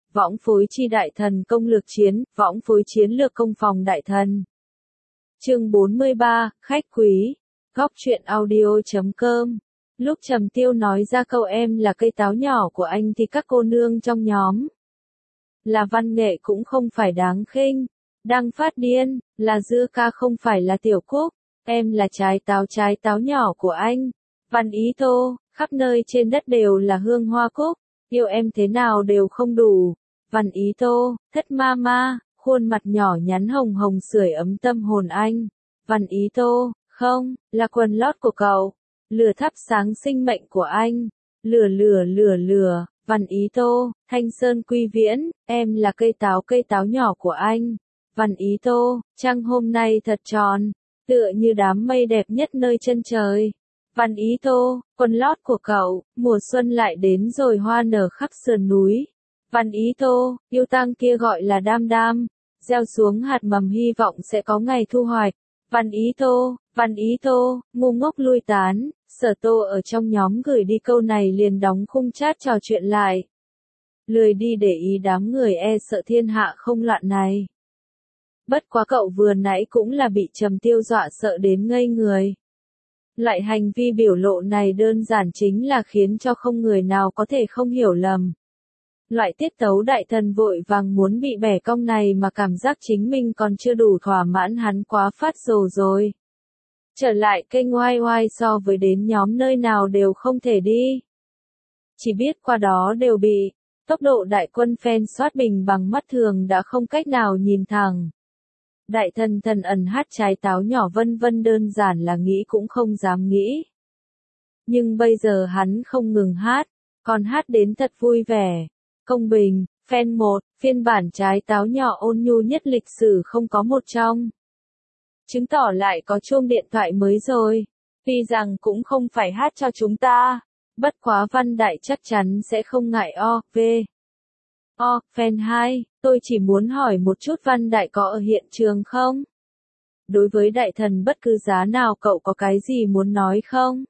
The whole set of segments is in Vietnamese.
võng phối chi đại thần công lược chiến, võng phối chiến lược công phòng đại thần. Chương 43, khách quý. Góc truyện audio.com. Lúc Trầm Tiêu nói ra câu em là cây táo nhỏ của anh thì các cô nương trong nhóm là văn nghệ cũng không phải đáng khinh. Đang phát điên, là dưa ca không phải là tiểu cúc, em là trái táo nhỏ của anh. Văn Ý Tô, khắp nơi trên đất đều là hương hoa cúc, yêu em thế nào đều không đủ. Văn Ý Tô, thất ma ma, khuôn mặt nhỏ nhắn hồng hồng sưởi ấm tâm hồn anh. Văn Ý Tô, không, là quần lót của cậu, lửa thắp sáng sinh mệnh của anh. Lửa. Văn Ý Tô, Thanh Sơn Quy Viễn, em là cây táo nhỏ của anh. Văn Ý Tô, trăng hôm nay thật tròn, tựa như đám mây đẹp nhất nơi chân trời. Văn Ý Tô, quần lót của cậu, mùa xuân lại đến rồi hoa nở khắp sườn núi. Văn Ý Tô, yêu tang kia gọi là đam đam, gieo xuống hạt mầm hy vọng sẽ có ngày thu hoạch. Văn Ý Tô, ngu ngốc lui tán. Sở Tô ở trong nhóm gửi đi câu này liền đóng khung chat trò chuyện lại. Lười đi để ý đám người e sợ thiên hạ không loạn này. Bất quá cậu vừa nãy cũng là bị Trầm Tiêu dọa sợ đến ngây người. Loại hành vi biểu lộ này đơn giản chính là khiến cho không người nào có thể không hiểu lầm. Loại tiết tấu đại thần vội vàng muốn bị bẻ cong này mà cảm giác chính mình còn chưa đủ thỏa mãn hắn quá phát rồ rồi. Trở lại kênh YY so với đến nhóm nơi nào đều không thể đi. Chỉ biết qua đó đều bị, tốc độ đại quân fan soát bình bằng mắt thường đã không cách nào nhìn thẳng. Đại thần thần ẩn hát trái táo nhỏ vân vân đơn giản là nghĩ cũng không dám nghĩ. Nhưng bây giờ hắn không ngừng hát, còn hát đến thật vui vẻ. Công bình, fan 1, phiên bản trái táo nhỏ ôn nhu nhất lịch sử không có một trong. Chứng tỏ lại có chuông điện thoại mới rồi. Tuy rằng cũng không phải hát cho chúng ta. Bất quá Văn Đại chắc chắn sẽ không ngại fan 2, tôi chỉ muốn hỏi một chút Văn Đại có ở hiện trường không? Đối với đại thần bất cứ giá nào cậu có cái gì muốn nói không?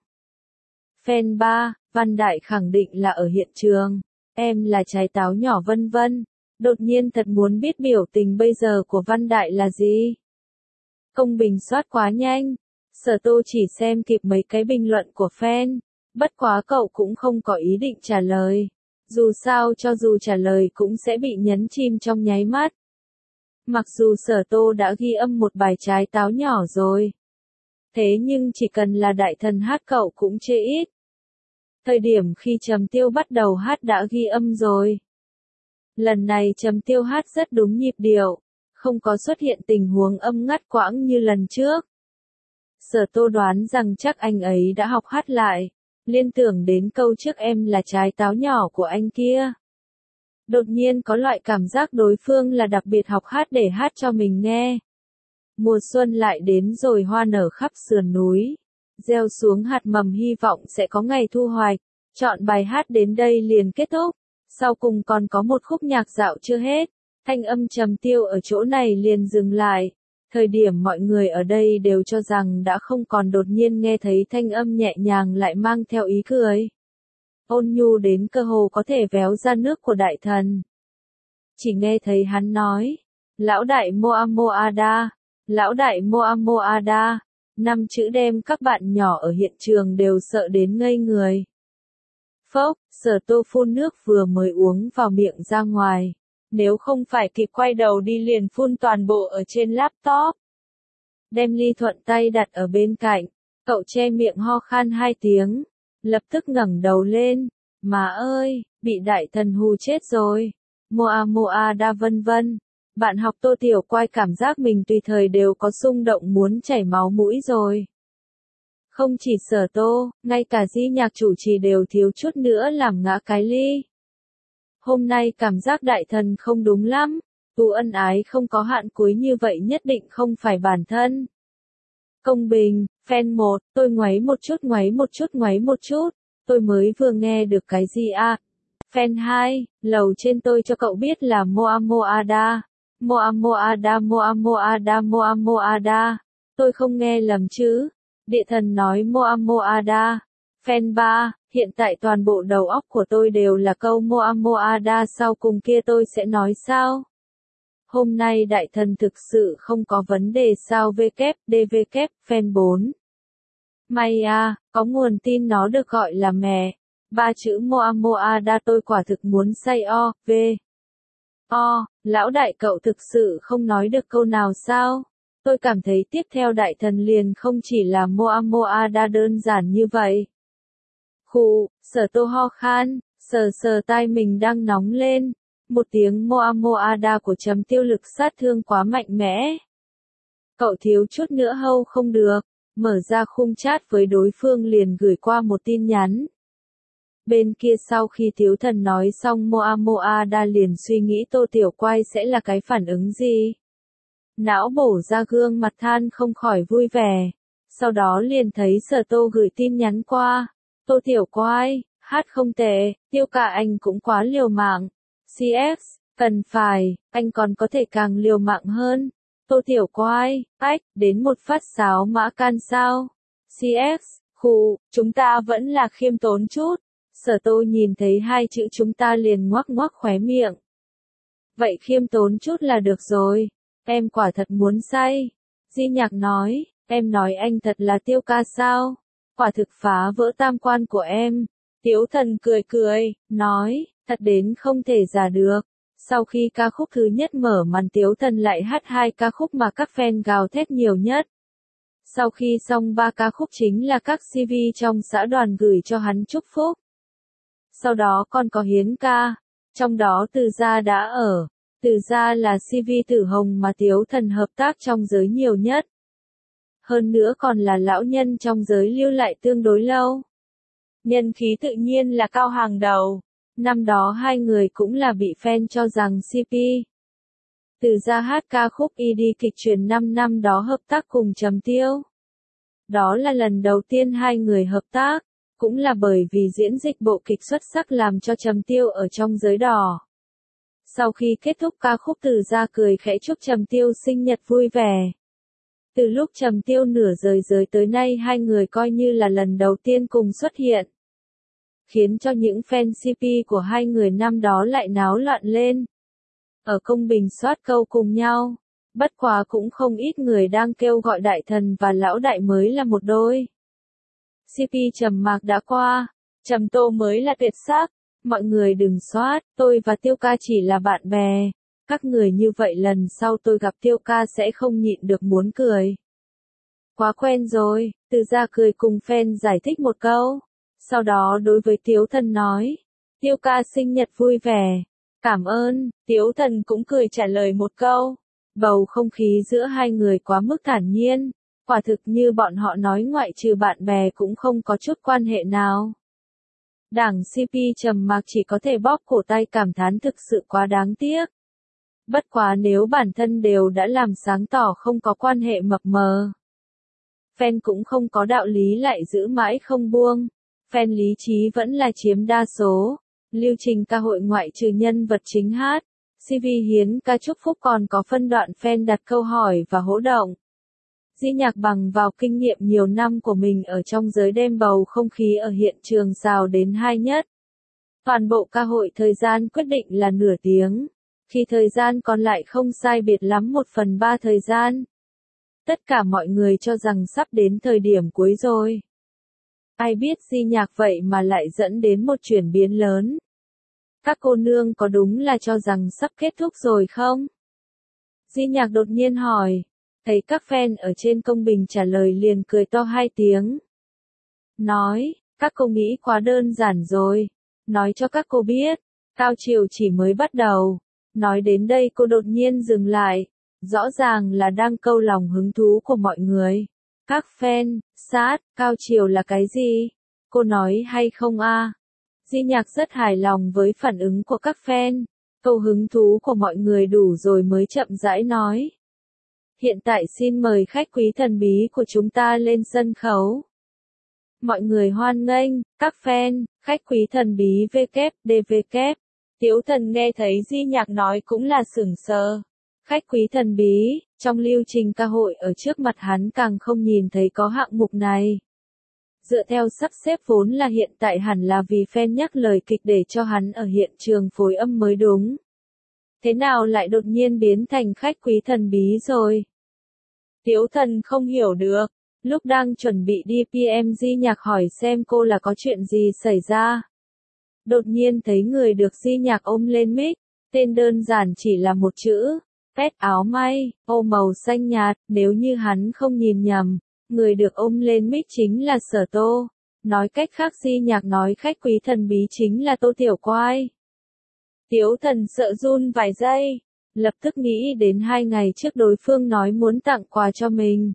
Fan 3, Văn Đại khẳng định là ở hiện trường. Em là trái táo nhỏ vân vân. Đột nhiên thật muốn biết biểu tình bây giờ của Văn Đại là gì? Công bình soát quá nhanh. Sở Tô chỉ xem kịp mấy cái bình luận của fan. Bất quá cậu cũng không có ý định trả lời. Dù sao cho dù trả lời cũng sẽ bị nhấn chìm trong nháy mắt. Mặc dù Sở Tô đã ghi âm một bài trái táo nhỏ rồi. Thế nhưng chỉ cần là đại thần hát cậu cũng chê ít. Thời điểm khi Trầm Tiêu bắt đầu hát đã ghi âm rồi. Lần này Trầm Tiêu hát rất đúng nhịp điệu. Không có xuất hiện tình huống âm ngắt quãng như lần trước. Sở Tô đoán rằng chắc anh ấy đã học hát lại. Liên tưởng đến câu trước em là trái táo nhỏ của anh kia. Đột nhiên có loại cảm giác đối phương là đặc biệt học hát để hát cho mình nghe. Mùa xuân lại đến rồi hoa nở khắp sườn núi. Gieo xuống hạt mầm hy vọng sẽ có ngày thu hoạch. Chọn bài hát đến đây liền kết thúc. Sau cùng còn có một khúc nhạc dạo chưa hết. Thanh âm Trầm Tiêu ở chỗ này liền dừng lại. Thời điểm mọi người ở đây đều cho rằng đã không còn đột nhiên nghe thấy thanh âm nhẹ nhàng lại mang theo ý cười. Ôn nhu đến cơ hồ có thể véo ra nước của đại thần. Chỉ nghe thấy hắn nói. Lão đại Moamoada. Lão đại Moamoada. 5 chữ đem các bạn nhỏ ở hiện trường đều sợ đến ngây người. Phốc, Sở Tô phun nước vừa mới uống vào miệng ra ngoài. Nếu không phải kịp quay đầu đi liền phun toàn bộ ở trên laptop. Đem ly thuận tay đặt ở bên cạnh. Cậu che miệng ho khan 2 tiếng. Lập tức ngẩng đầu lên. Má ơi, bị đại thần hù chết rồi. Moa vân vân. Bạn học Tô Tiểu Quai cảm giác mình tùy thời đều có xung động muốn chảy máu mũi rồi. Không chỉ Sở Tô, ngay cả Di Nhạc chủ trì đều thiếu chút nữa làm ngã cái ly. Hôm nay cảm giác đại thần không đúng lắm. Ân ái không có hạn cuối như vậy nhất định không phải bản thân. Công bình, fan 1, tôi ngoáy một chút. Tôi mới vừa nghe được cái gì à? Fan 2, lầu trên tôi cho cậu biết là Moamoada. Tôi không nghe lầm chứ. Địa thần nói Moamoada. Fan 3, Hiện tại toàn bộ đầu óc của tôi đều là câu Moamoada sau cùng kia tôi sẽ nói sao? Hôm nay đại thần thực sự không có vấn đề sao WDW, fan 4. May à, có nguồn tin nó được gọi là mẹ. Ba chữ Moamoada tôi quả thực muốn say lão đại cậu thực sự không nói được câu nào sao? Tôi cảm thấy tiếp theo đại thần liền không chỉ là Moamoada đơn giản như vậy. Sở Tô ho khan, sờ tai mình đang nóng lên. Một tiếng Moamoada của Trầm Tiêu lực sát thương quá mạnh mẽ. Cậu thiếu chút nữa hâu không được, mở ra khung chat với đối phương liền gửi qua một tin nhắn. Bên kia sau khi Tiếu Thần nói xong Moamoada liền suy nghĩ Tô Tiểu Quai sẽ là cái phản ứng gì. Não bổ ra gương mặt than không khỏi vui vẻ. Sau đó liền thấy Sở Tô gửi tin nhắn qua. Tô Tiểu Quai, hát không tệ, Tiêu ca anh cũng quá liều mạng. CX, cần phải, anh còn có thể càng liều mạng hơn. Tô Tiểu Quai, đến một phát sáo mã can sao. CX, chúng ta vẫn là khiêm tốn chút. Sở Tô nhìn thấy hai chữ chúng ta liền ngoác ngoác khóe miệng. Vậy khiêm tốn chút là được rồi, em quả thật muốn say. Di Nhạc nói, em nói anh thật là Tiêu ca sao? Quả thực phá vỡ tam quan của em. Tiếu Thần cười, nói, thật đến không thể giả được. Sau khi ca khúc thứ nhất mở màn Tiếu Thần lại hát hai ca khúc mà các fan gào thét nhiều nhất. Sau khi xong ba ca khúc chính là các CV trong xã đoàn gửi cho hắn chúc phúc. Sau đó còn có hiến ca, trong đó Từ Gia đã ở. Từ Gia là CV tử hồng mà Tiếu Thần hợp tác trong giới nhiều nhất. Hơn nữa còn là lão nhân trong giới lưu lại tương đối lâu. Nhân khí tự nhiên là cao hàng đầu. Năm đó hai người cũng là bị fan cho rằng CP. Từ Gia hát ca khúc ID kịch truyền 5 năm đó hợp tác cùng Trầm Tiêu. Đó là lần đầu tiên hai người hợp tác, cũng là bởi vì diễn dịch bộ kịch xuất sắc làm cho Trầm Tiêu ở trong giới đỏ. Sau khi kết thúc ca khúc Từ Gia cười khẽ chúc Trầm Tiêu sinh nhật vui vẻ. Từ lúc Trầm Tiêu nửa rời giới tới nay hai người coi như là lần đầu tiên cùng xuất hiện. Khiến cho những fan CP của hai người năm đó lại náo loạn lên. Ở công bình soát câu cùng nhau. Bất quá cũng không ít người đang kêu gọi đại thần và lão đại mới là một đôi. CP Trầm Mạc đã qua, Trầm Tô mới là tuyệt sắc. Mọi người đừng soát, tôi và Tiêu ca chỉ là bạn bè. Các người như vậy lần sau tôi gặp Tiêu ca sẽ không nhịn được muốn cười. Quá quen rồi, Từ Gia cười cùng fan giải thích một câu. Sau đó đối với Tiếu Thần nói, Tiêu ca sinh nhật vui vẻ. Cảm ơn, Tiếu Thần cũng cười trả lời một câu. Bầu không khí giữa hai người quá mức thản nhiên. Quả thực như bọn họ nói ngoại trừ bạn bè cũng không có chút quan hệ nào. Đảng CP Trầm Mạc chỉ có thể bóp cổ tay cảm thán thực sự quá đáng tiếc. Bất quá nếu bản thân đều đã làm sáng tỏ không có quan hệ mập mờ. Fan cũng không có đạo lý lại giữ mãi không buông. Fan lý trí vẫn là chiếm đa số. Lưu trình ca hội ngoại trừ nhân vật chính hát. CV hiến ca chúc phúc còn có phân đoạn fan đặt câu hỏi và hỗ động. Di Nhạc bằng vào kinh nghiệm nhiều năm của mình ở trong giới đem bầu không khí ở hiện trường xào đến hai nhất. Toàn bộ ca hội thời gian quyết định là nửa tiếng, khi thời gian còn lại không sai biệt lắm 1/3 thời gian. Tất cả mọi người cho rằng sắp đến thời điểm cuối rồi. Ai biết Di Nhạc vậy mà lại dẫn đến một chuyển biến lớn. Các cô nương có đúng là cho rằng sắp kết thúc rồi không? Di Nhạc đột nhiên hỏi. Thấy các fan ở trên công bình trả lời liền cười to hai tiếng. Nói, các cô nghĩ quá đơn giản rồi. Nói cho các cô biết, cao triều chỉ mới bắt đầu. Nói đến đây cô đột nhiên dừng lại. Rõ ràng là đang câu lòng hứng thú của mọi người. Các fan, cao triều là cái gì? Cô nói hay không a? Di Nhạc rất hài lòng với phản ứng của các fan. Câu hứng thú của mọi người đủ rồi mới chậm rãi nói. Hiện tại xin mời khách quý thần bí của chúng ta lên sân khấu. Mọi người hoan nghênh, các fan, khách quý thần bí WDW. Tiếu Thần nghe thấy Di Nhạc nói cũng là sửng sờ. Khách quý thần bí, trong lưu trình ca hội ở trước mặt hắn càng không nhìn thấy có hạng mục này. Dựa theo sắp xếp vốn là hiện tại hẳn là vì fan nhắc lời kịch để cho hắn ở hiện trường phối âm mới đúng. Thế nào lại đột nhiên biến thành khách quý thần bí rồi? Tiếu Thần không hiểu được. Lúc đang chuẩn bị đi PM Di Nhạc hỏi xem cô là có chuyện gì xảy ra. Đột nhiên thấy người được Di Nhạc ôm lên mic, tên đơn giản chỉ là một chữ, pet áo may, ô màu xanh nhạt, nếu như hắn không nhìn nhầm, người được ôm lên mic chính là Sở Tô. Nói cách khác Di Nhạc nói khách quý thần bí chính là Tô Tiểu Quai. Tiếu Thần sợ run vài giây, lập tức nghĩ đến 2 ngày trước đối phương nói muốn tặng quà cho mình.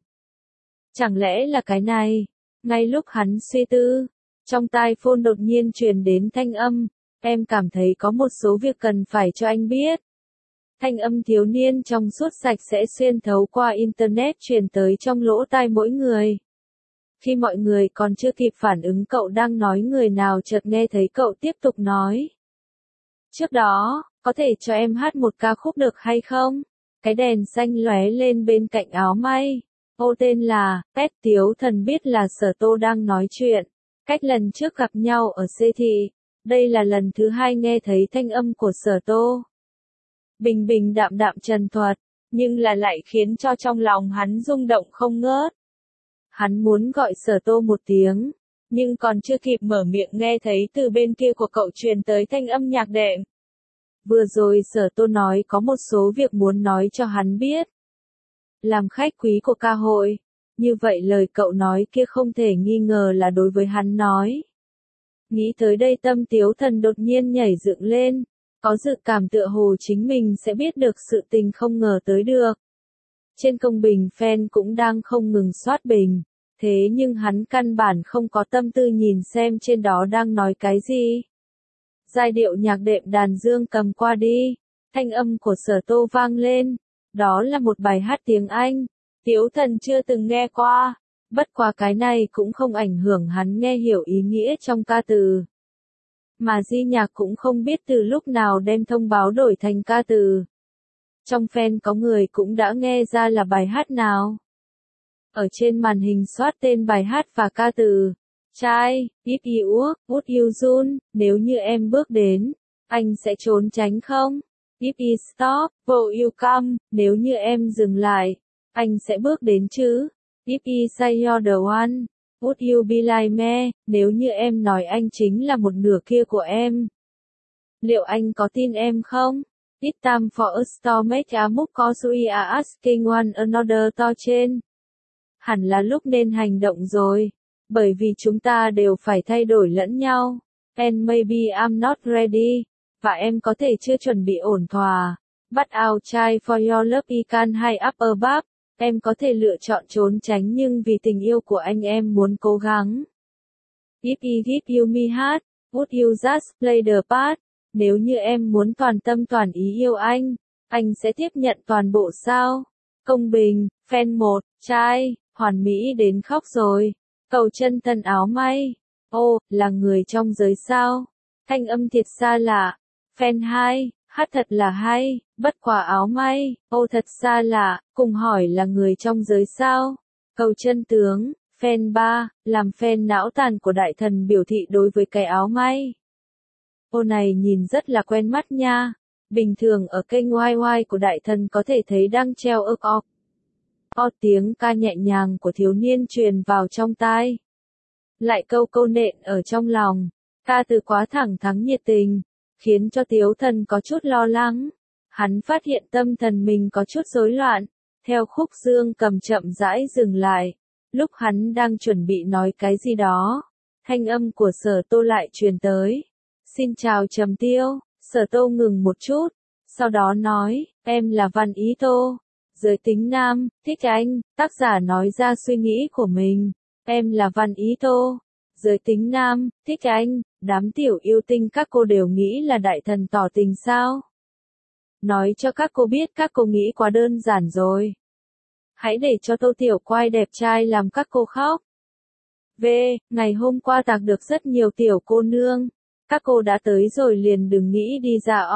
Chẳng lẽ là cái này? Ngay lúc hắn suy tư, trong tai phone đột nhiên truyền đến thanh âm, em cảm thấy có một số việc cần phải cho anh biết. Thanh âm thiếu niên trong suốt sạch sẽ xuyên thấu qua internet truyền tới trong lỗ tai mỗi người. Khi mọi người còn chưa kịp phản ứng cậu đang nói người nào chợt nghe thấy cậu tiếp tục nói. Trước đó, có thể cho em hát một ca khúc được hay không? Cái đèn xanh lóe lên bên cạnh áo may. Ô tên là, Pet. Tiếu Thần biết là Sở Tô đang nói chuyện. Cách lần trước gặp nhau ở siêu thị, đây là lần thứ 2 nghe thấy thanh âm của Sở Tô. Bình bình đạm đạm trần thuật, nhưng là lại khiến cho trong lòng hắn rung động không ngớt. Hắn muốn gọi Sở Tô một tiếng, nhưng còn chưa kịp mở miệng nghe thấy từ bên kia của cậu truyền tới thanh âm nhạc đệm. Vừa rồi Sở Tô nói có một số việc muốn nói cho hắn biết. Làm khách quý của ca hội, như vậy lời cậu nói kia không thể nghi ngờ là đối với hắn nói. Nghĩ tới đây tâm Tiếu Thần đột nhiên nhảy dựng lên, có dự cảm tựa hồ chính mình sẽ biết được sự tình không ngờ tới được. Trên công bình fan cũng đang không ngừng soát bình, thế nhưng hắn căn bản không có tâm tư nhìn xem trên đó đang nói cái gì. Giai điệu nhạc đệm đàn dương cầm qua đi, thanh âm của Sở Tô vang lên, đó là một bài hát tiếng Anh, Tiếu Thần chưa từng nghe qua, bất quá cái này cũng không ảnh hưởng hắn nghe hiểu ý nghĩa trong ca từ. Mà Di Nhạc cũng không biết từ lúc nào đem thông báo đổi thành ca từ. Trong fan có người cũng đã nghe ra là bài hát nào. Ở trên màn hình soát tên bài hát và ca từ. Trai, if you walk, would you run, nếu như em bước đến, anh sẽ trốn tránh không? If you stop, will you come, nếu như em dừng lại, anh sẽ bước đến chứ? If you say you're the one, would you be like me, nếu như em nói anh chính là một nửa kia của em. Liệu anh có tin em không? It's time for us to make a move cause we are asking one another to change. Hẳn là lúc nên hành động rồi, bởi vì chúng ta đều phải thay đổi lẫn nhau. And maybe I'm not ready, và em có thể chưa chuẩn bị ổn thỏa. But I'll try for your love, I can hide up above. Em có thể lựa chọn trốn tránh nhưng vì tình yêu của anh em muốn cố gắng. If I give you me heart, would you just play the part? Nếu như em muốn toàn tâm toàn ý yêu anh sẽ tiếp nhận toàn bộ sao? Công bình, fan 1, trai, hoàn mỹ đến khóc rồi. Cầu chân thân áo may. Ô, là người trong giới sao? Thanh âm thiệt xa lạ. Fan 2, hát thật là hay, bất quả áo may. Ô thật xa lạ, cùng hỏi là người trong giới sao? Cầu chân tướng. Fan 3, làm fan não tàn của đại thần biểu thị đối với cái áo may. Ô này nhìn rất là quen mắt nha. Bình thường ở kênh YY của đại thần có thể thấy đang treo ức ọc. Tiếng ca nhẹ nhàng của thiếu niên truyền vào trong tai. Lại câu câu nện ở trong lòng. Ca từ quá thẳng thắn nhiệt tình, khiến cho Tiếu Thần có chút lo lắng. Hắn phát hiện tâm thần mình có chút rối loạn. Theo khúc dương cầm chậm rãi dừng lại. Lúc hắn đang chuẩn bị nói cái gì đó, thanh âm của Sở Tô lại truyền tới. Xin chào Trầm Tiêu. Sở Tô ngừng một chút, sau đó nói, em là Văn Ý Tô. Giới tính nam, thích anh, tác giả nói ra suy nghĩ của mình. Em là Văn Ý Tô. Giới tính nam, thích anh, đám tiểu yêu tinh các cô đều nghĩ là đại thần tỏ tình sao? Nói cho các cô biết các cô nghĩ quá đơn giản rồi. Hãy để cho Tô Tiểu Quai đẹp trai làm các cô khóc. Ngày hôm qua tạc được rất nhiều tiểu cô nương. Các cô đã tới rồi liền đừng nghĩ đi ra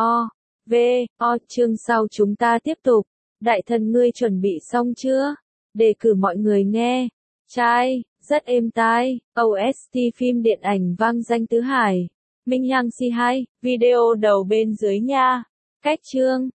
chương sau chúng ta tiếp tục. Đại thần ngươi chuẩn bị xong chưa? Đề cử mọi người nghe. Trai, Rất êm tai, OST phim điện ảnh vang danh tứ hải. Minh Hằng C2, video đầu bên dưới nha. Cách chương